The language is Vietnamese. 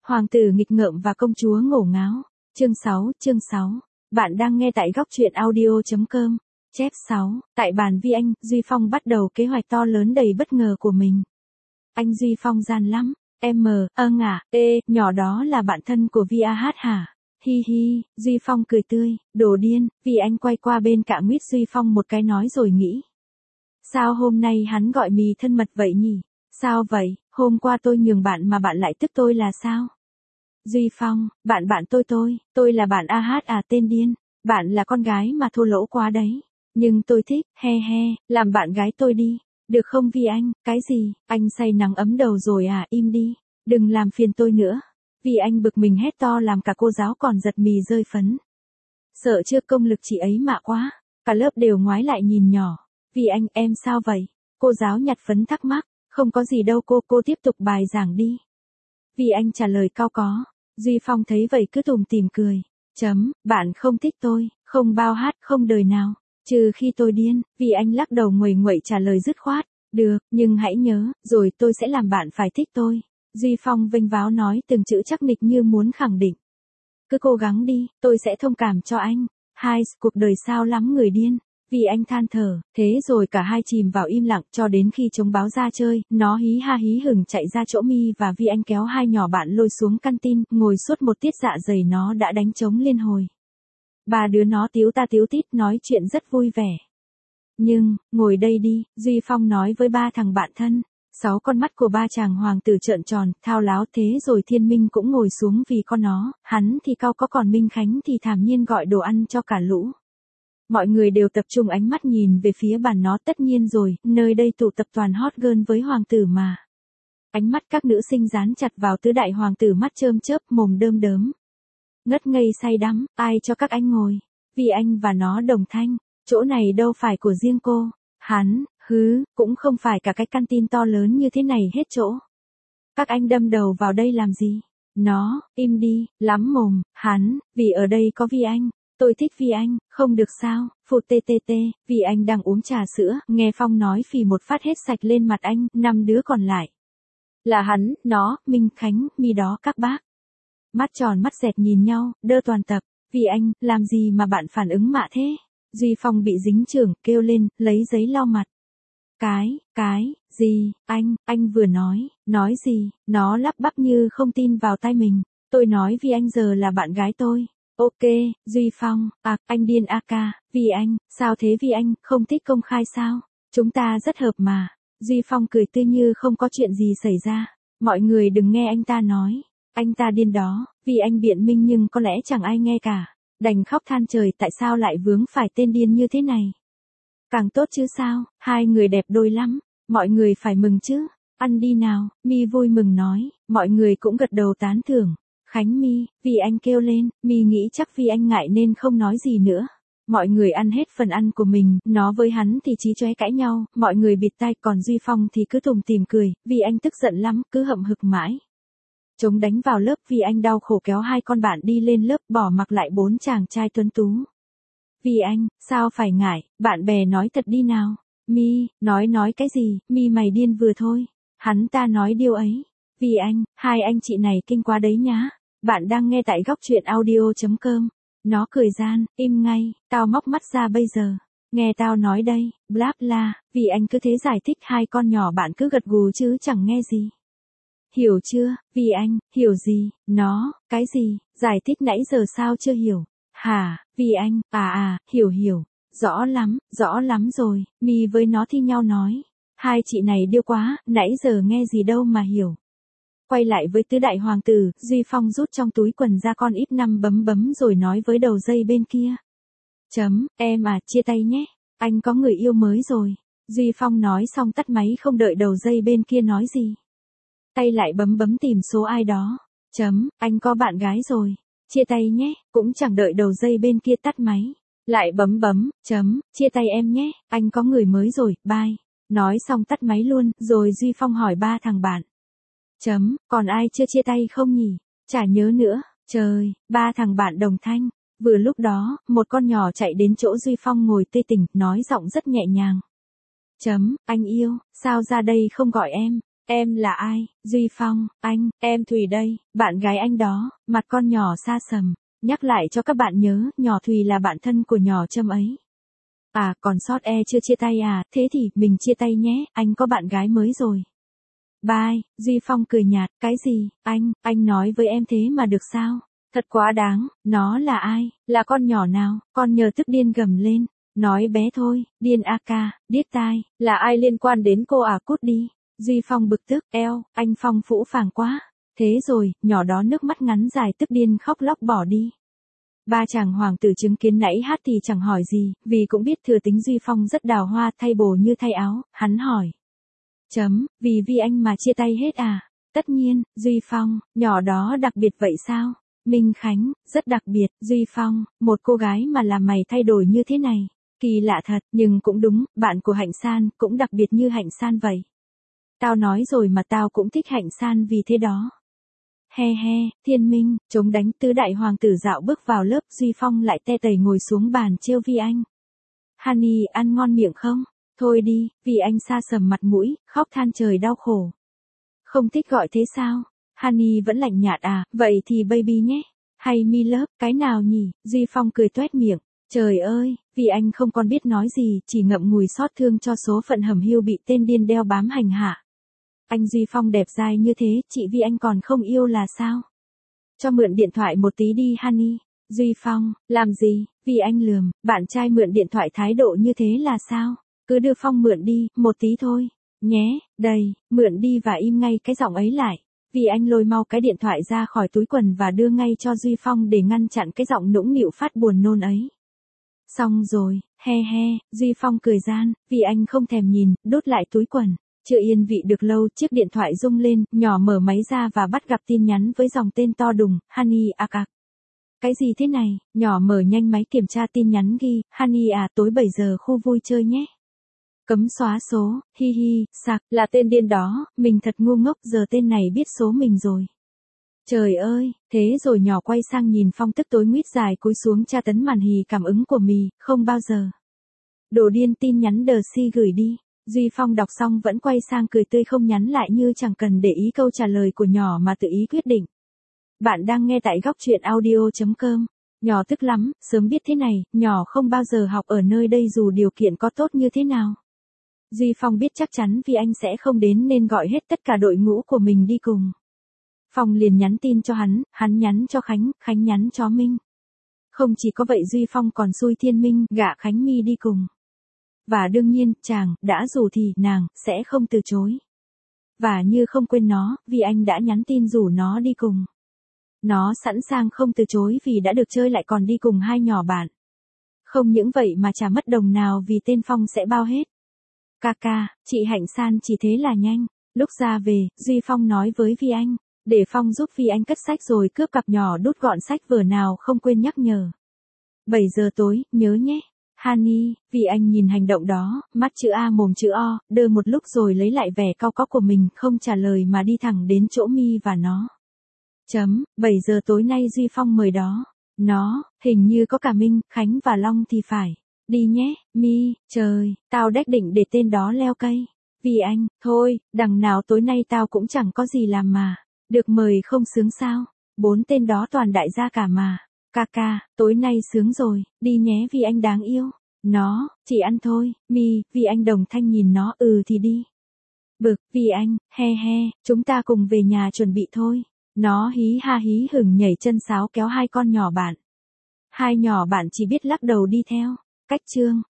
Hoàng tử nghịch ngợm và công chúa ngổ ngáo. Chương 6. Bạn đang nghe tại góc truyện audio.com. Chép 6. Tại bàn Vi Anh, Duy Phong bắt đầu kế hoạch to lớn đầy bất ngờ của mình. Anh Duy Phong gian lắm. Nhỏ đó là bạn thân của Vi A Hát hả? Hi hi, Duy Phong cười tươi, đồ điên. Vi Anh quay qua bên cạnh nguyết Duy Phong một cái nói rồi nghĩ. Sao hôm nay hắn gọi mì thân mật vậy nhỉ? Sao vậy, hôm qua tôi nhường bạn mà bạn lại tức tôi là sao? Duy Phong, bạn tôi là bạn A Hát à, tên điên. Bạn là con gái mà thô lỗ quá đấy. Nhưng tôi thích, làm bạn gái tôi đi. Được không Vi Anh, cái gì, anh say nắng ấm đầu rồi à, im đi. Đừng làm phiền tôi nữa. Vi Anh bực mình hét to làm cả cô giáo còn giật mì rơi phấn. Sợ chưa, công lực chị ấy mạ quá. Cả lớp đều ngoái lại nhìn nhỏ. Vi Anh, em sao vậy? Cô giáo nhặt phấn thắc mắc. Không có gì đâu cô tiếp tục bài giảng đi. Vi Anh trả lời cau có. Duy Phong thấy vậy cứ tủm tỉm cười. Bạn không thích tôi, không bao hát, không đời nào. Trừ khi tôi điên. Vi Anh lắc đầu nguầy nguậy trả lời dứt khoát. Được, nhưng hãy nhớ, rồi tôi sẽ làm bạn phải thích tôi. Duy Phong vênh váo nói từng chữ chắc nịch như muốn khẳng định. Cứ cố gắng đi, tôi sẽ thông cảm cho anh. Cuộc đời sao lắm người điên. Vi Anh than thở, thế rồi cả hai chìm vào im lặng cho đến khi trống báo ra chơi, nó hí ha hí hửng chạy ra chỗ Mi và Vi Anh kéo hai nhỏ bạn lôi xuống căn tin, ngồi suốt một tiết dạ dày nó đã đánh trống liên hồi. Ba đứa nó tíu ta tíu tít nói chuyện rất vui vẻ. Nhưng, ngồi đây đi, Duy Phong nói với ba thằng bạn thân. 6 con mắt của ba chàng hoàng tử trợn tròn, thao láo thế rồi Thiên Minh cũng ngồi xuống vì con nó, hắn thì cau có còn Minh Khánh thì thản nhiên gọi đồ ăn cho cả lũ. Mọi người đều tập trung ánh mắt nhìn về phía bàn nó, tất nhiên rồi, nơi đây tụ tập toàn hot girl với hoàng tử mà. Ánh mắt các nữ sinh dán chặt vào tứ đại hoàng tử mắt chớm chớp mồm đơm đớm. Ngất ngây say đắm, ai cho các anh ngồi? Vi Anh và nó đồng thanh, chỗ này đâu phải của riêng cô. Hắn, cũng không phải cả cái căn tin to lớn như thế này hết chỗ. Các anh đâm đầu vào đây làm gì? Nó, im đi, lắm mồm, hắn, vì ở đây có Vi Anh. Tôi thích Vi Anh, không được sao, phụt ttt, Vi Anh đang uống trà sữa, nghe Phong nói phì một phát hết sạch lên mặt anh, 5 đứa còn lại. Là hắn, nó, Minh Khánh, Mi đó các bác. Mắt tròn mắt dẹt nhìn nhau, đơ toàn tập, Vi Anh, làm gì mà bạn phản ứng mạ thế? Duy Phong bị dính chưởng, kêu lên, lấy giấy lau mặt. Gì, anh vừa nói gì, nó lắp bắp như không tin vào tai mình. Tôi nói Vi Anh giờ là bạn gái tôi. Ok, Duy Phong, anh điên ca, Vi Anh, sao thế Vi Anh, không thích công khai sao? Chúng ta rất hợp mà. Duy Phong cười tươi như không có chuyện gì xảy ra. Mọi người đừng nghe anh ta nói. Anh ta điên đó, vì anh biện minh nhưng có lẽ chẳng ai nghe cả. Đành khóc than trời tại sao lại vướng phải tên điên như thế này. Càng tốt chứ sao, hai người đẹp đôi lắm, mọi người phải mừng chứ. Ăn đi nào, Mi vui mừng nói, mọi người cũng gật đầu tán thưởng. Khánh Mi, Vi Anh kêu lên, Mi nghĩ chắc Vi Anh ngại nên không nói gì nữa. Mọi người ăn hết phần ăn của mình, nó với hắn thì chí chóe cãi nhau, mọi người bịt tai, còn Duy Phong thì cứ tủm tỉm cười, Vi Anh tức giận lắm, cứ hậm hực mãi. Trống đánh vào lớp, Vi Anh đau khổ kéo hai con bạn đi lên lớp, bỏ mặc lại 4 chàng trai tuấn tú. Vi Anh, sao phải ngại, bạn bè nói thật đi nào. Mi, nói cái gì, Mi mày điên vừa thôi. Hắn ta nói điều ấy. Vi Anh, hai anh chị này kinh quá đấy nhá. Bạn đang nghe tại góc truyện audio.com. Nó cười gian, im ngay, tao móc mắt ra bây giờ. Nghe tao nói đây, bla bla, Vi Anh cứ thế giải thích, hai con nhỏ bạn cứ gật gù chứ chẳng nghe gì. Hiểu chưa, Vi Anh, hiểu gì, nó, cái gì, giải thích nãy giờ sao chưa hiểu. Hả, Vi Anh, hiểu, rõ lắm rồi, Mi với nó thi nhau nói. Hai chị này điêu quá, nãy giờ nghe gì đâu mà hiểu. Quay lại với tứ đại hoàng tử, Duy Phong rút trong túi quần ra con íp 5 bấm rồi nói với đầu dây bên kia. Em chia tay nhé, anh có người yêu mới rồi. Duy Phong nói xong tắt máy không đợi đầu dây bên kia nói gì. Tay lại bấm tìm số ai đó. Anh có bạn gái rồi. Chia tay nhé, cũng chẳng đợi đầu dây bên kia tắt máy. Lại bấm, chia tay em nhé, anh có người mới rồi, bye. Nói xong tắt máy luôn, rồi Duy Phong hỏi ba thằng bạn. Còn ai chưa chia tay không nhỉ? Chả nhớ nữa, trời, ba thằng bạn đồng thanh. Vừa lúc đó, một con nhỏ chạy đến chỗ Duy Phong ngồi tê tỉnh, nói giọng rất nhẹ nhàng. Anh yêu, sao ra đây không gọi em? Em là ai? Duy Phong, anh, em Thùy đây, bạn gái anh đó, mặt con nhỏ xa sầm. Nhắc lại cho các bạn nhớ, nhỏ Thùy là bạn thân của nhỏ Trâm ấy. À, còn sót chưa chia tay à, thế thì, mình chia tay nhé, anh có bạn gái mới rồi. Bye, Duy Phong cười nhạt, cái gì, anh nói với em thế mà được sao? Thật quá đáng, nó là ai, là con nhỏ nào, con nhờ tức điên gầm lên. Nói bé thôi, điên a ca, điếc tai, là ai liên quan đến cô à, cút đi. Duy Phong bực tức, anh Phong phũ phàng quá. Thế rồi, nhỏ đó nước mắt ngắn dài tức điên khóc lóc bỏ đi. Ba chàng hoàng tử chứng kiến nãy hát thì chẳng hỏi gì, vì cũng biết thừa tính Duy Phong rất đào hoa thay bổ như thay áo, hắn hỏi. Vì anh mà chia tay hết à? Tất nhiên, Duy Phong, nhỏ đó đặc biệt vậy sao? Minh Khánh, rất đặc biệt, Duy Phong, một cô gái mà làm mày thay đổi như thế này. Kỳ lạ thật, nhưng cũng đúng, bạn của Hạnh San cũng đặc biệt như Hạnh San vậy. Tao nói rồi mà tao cũng thích Hạnh San vì thế đó. He he, Thiên Minh, chống đánh tứ đại hoàng tử dạo bước vào lớp, Duy Phong lại te tầy ngồi xuống bàn trêu Vi Anh. Honey, ăn ngon miệng không? Thôi đi, Vi Anh xa sầm mặt mũi, khóc than trời đau khổ. Không thích gọi thế sao? Honey vẫn lạnh nhạt à, vậy thì baby nhé. Hay me love, cái nào nhỉ? Duy Phong cười toét miệng. Trời ơi, Vi Anh không còn biết nói gì, chỉ ngậm ngùi xót thương cho số phận hầm hiu bị tên điên đeo bám hành hạ. Anh Duy Phong đẹp dai như thế, chị Vi Anh còn không yêu là sao? Cho mượn điện thoại một tí đi honey. Duy Phong, làm gì? Vi Anh lườm, bạn trai mượn điện thoại thái độ như thế là sao? Cứ đưa Phong mượn đi, một tí thôi. Nhé, đây, mượn đi và im ngay cái giọng ấy lại. Vi Anh lôi mau cái điện thoại ra khỏi túi quần và đưa ngay cho Duy Phong để ngăn chặn cái giọng nũng nịu phát buồn nôn ấy. Xong rồi, he he, Duy Phong cười gian, Vi Anh không thèm nhìn, đút lại túi quần. Chưa yên vị được lâu, chiếc điện thoại rung lên, nhỏ mở máy ra và bắt gặp tin nhắn với dòng tên to đùng, Honey à cặc. Cái gì thế này, nhỏ mở nhanh máy kiểm tra tin nhắn ghi, Honey à tối 7 giờ khu vui chơi nhé. Cấm xóa số, hi hi, sạc, là tên điên đó, mình thật ngu ngốc, giờ tên này biết số mình rồi. Trời ơi, thế rồi nhỏ quay sang nhìn Phong tức tối nguyết dài cúi xuống tra tấn màn hì cảm ứng của mì, không bao giờ. Đồ điên tin nhắn đờ si gửi đi. Duy Phong đọc xong vẫn quay sang cười tươi không nhắn lại như chẳng cần để ý câu trả lời của nhỏ mà tự ý quyết định. Bạn đang nghe tại góc truyện audio.com. Nhỏ tức lắm, sớm biết thế này, nhỏ không bao giờ học ở nơi đây dù điều kiện có tốt như thế nào. Duy Phong biết chắc chắn vì anh sẽ không đến nên gọi hết tất cả đội ngũ của mình đi cùng. Phong liền nhắn tin cho hắn nhắn cho Khánh, Khánh nhắn cho Minh. Không chỉ có vậy Duy Phong còn xui Thiên Minh gạ Khánh My đi cùng. Và đương nhiên, chàng, đã rủ thì, nàng, sẽ không từ chối. Và như không quên nó, vì anh đã nhắn tin rủ nó đi cùng. Nó sẵn sàng không từ chối vì đã được chơi lại còn đi cùng hai nhỏ bạn. Không những vậy mà chả mất đồng nào vì tên Phong sẽ bao hết. Ca, chị Hạnh San chỉ thế là nhanh. Lúc ra về, Duy Phong nói với Vi Anh, để Phong giúp Vi Anh cất sách rồi cướp cặp nhỏ đút gọn sách vở nào không quên nhắc nhở. 7 giờ tối, nhớ nhé. Honey, vì anh nhìn hành động đó, mắt chữ A mồm chữ O, đơ một lúc rồi lấy lại vẻ cau có của mình, không trả lời mà đi thẳng đến chỗ Mi và nó. 7 giờ tối nay Duy Phong mời đó. Nó, hình như có cả Minh, Khánh và Long thì phải. Đi nhé, Mi, trời, tao đếch định để tên đó leo cây. Vì anh, thôi, đằng nào tối nay tao cũng chẳng có gì làm mà. Được mời không sướng sao? 4 tên đó toàn đại gia cả mà. Ca, tối nay sướng rồi, đi nhé vì anh đáng yêu. Nó, chỉ ăn thôi, Mi, vì anh đồng thanh nhìn nó, thì đi. Bực, vì anh, he, chúng ta cùng về nhà chuẩn bị thôi. Nó hí ha hí hửng nhảy chân sáo kéo hai con nhỏ bạn. Hai nhỏ bạn chỉ biết lắc đầu đi theo. Cách chương.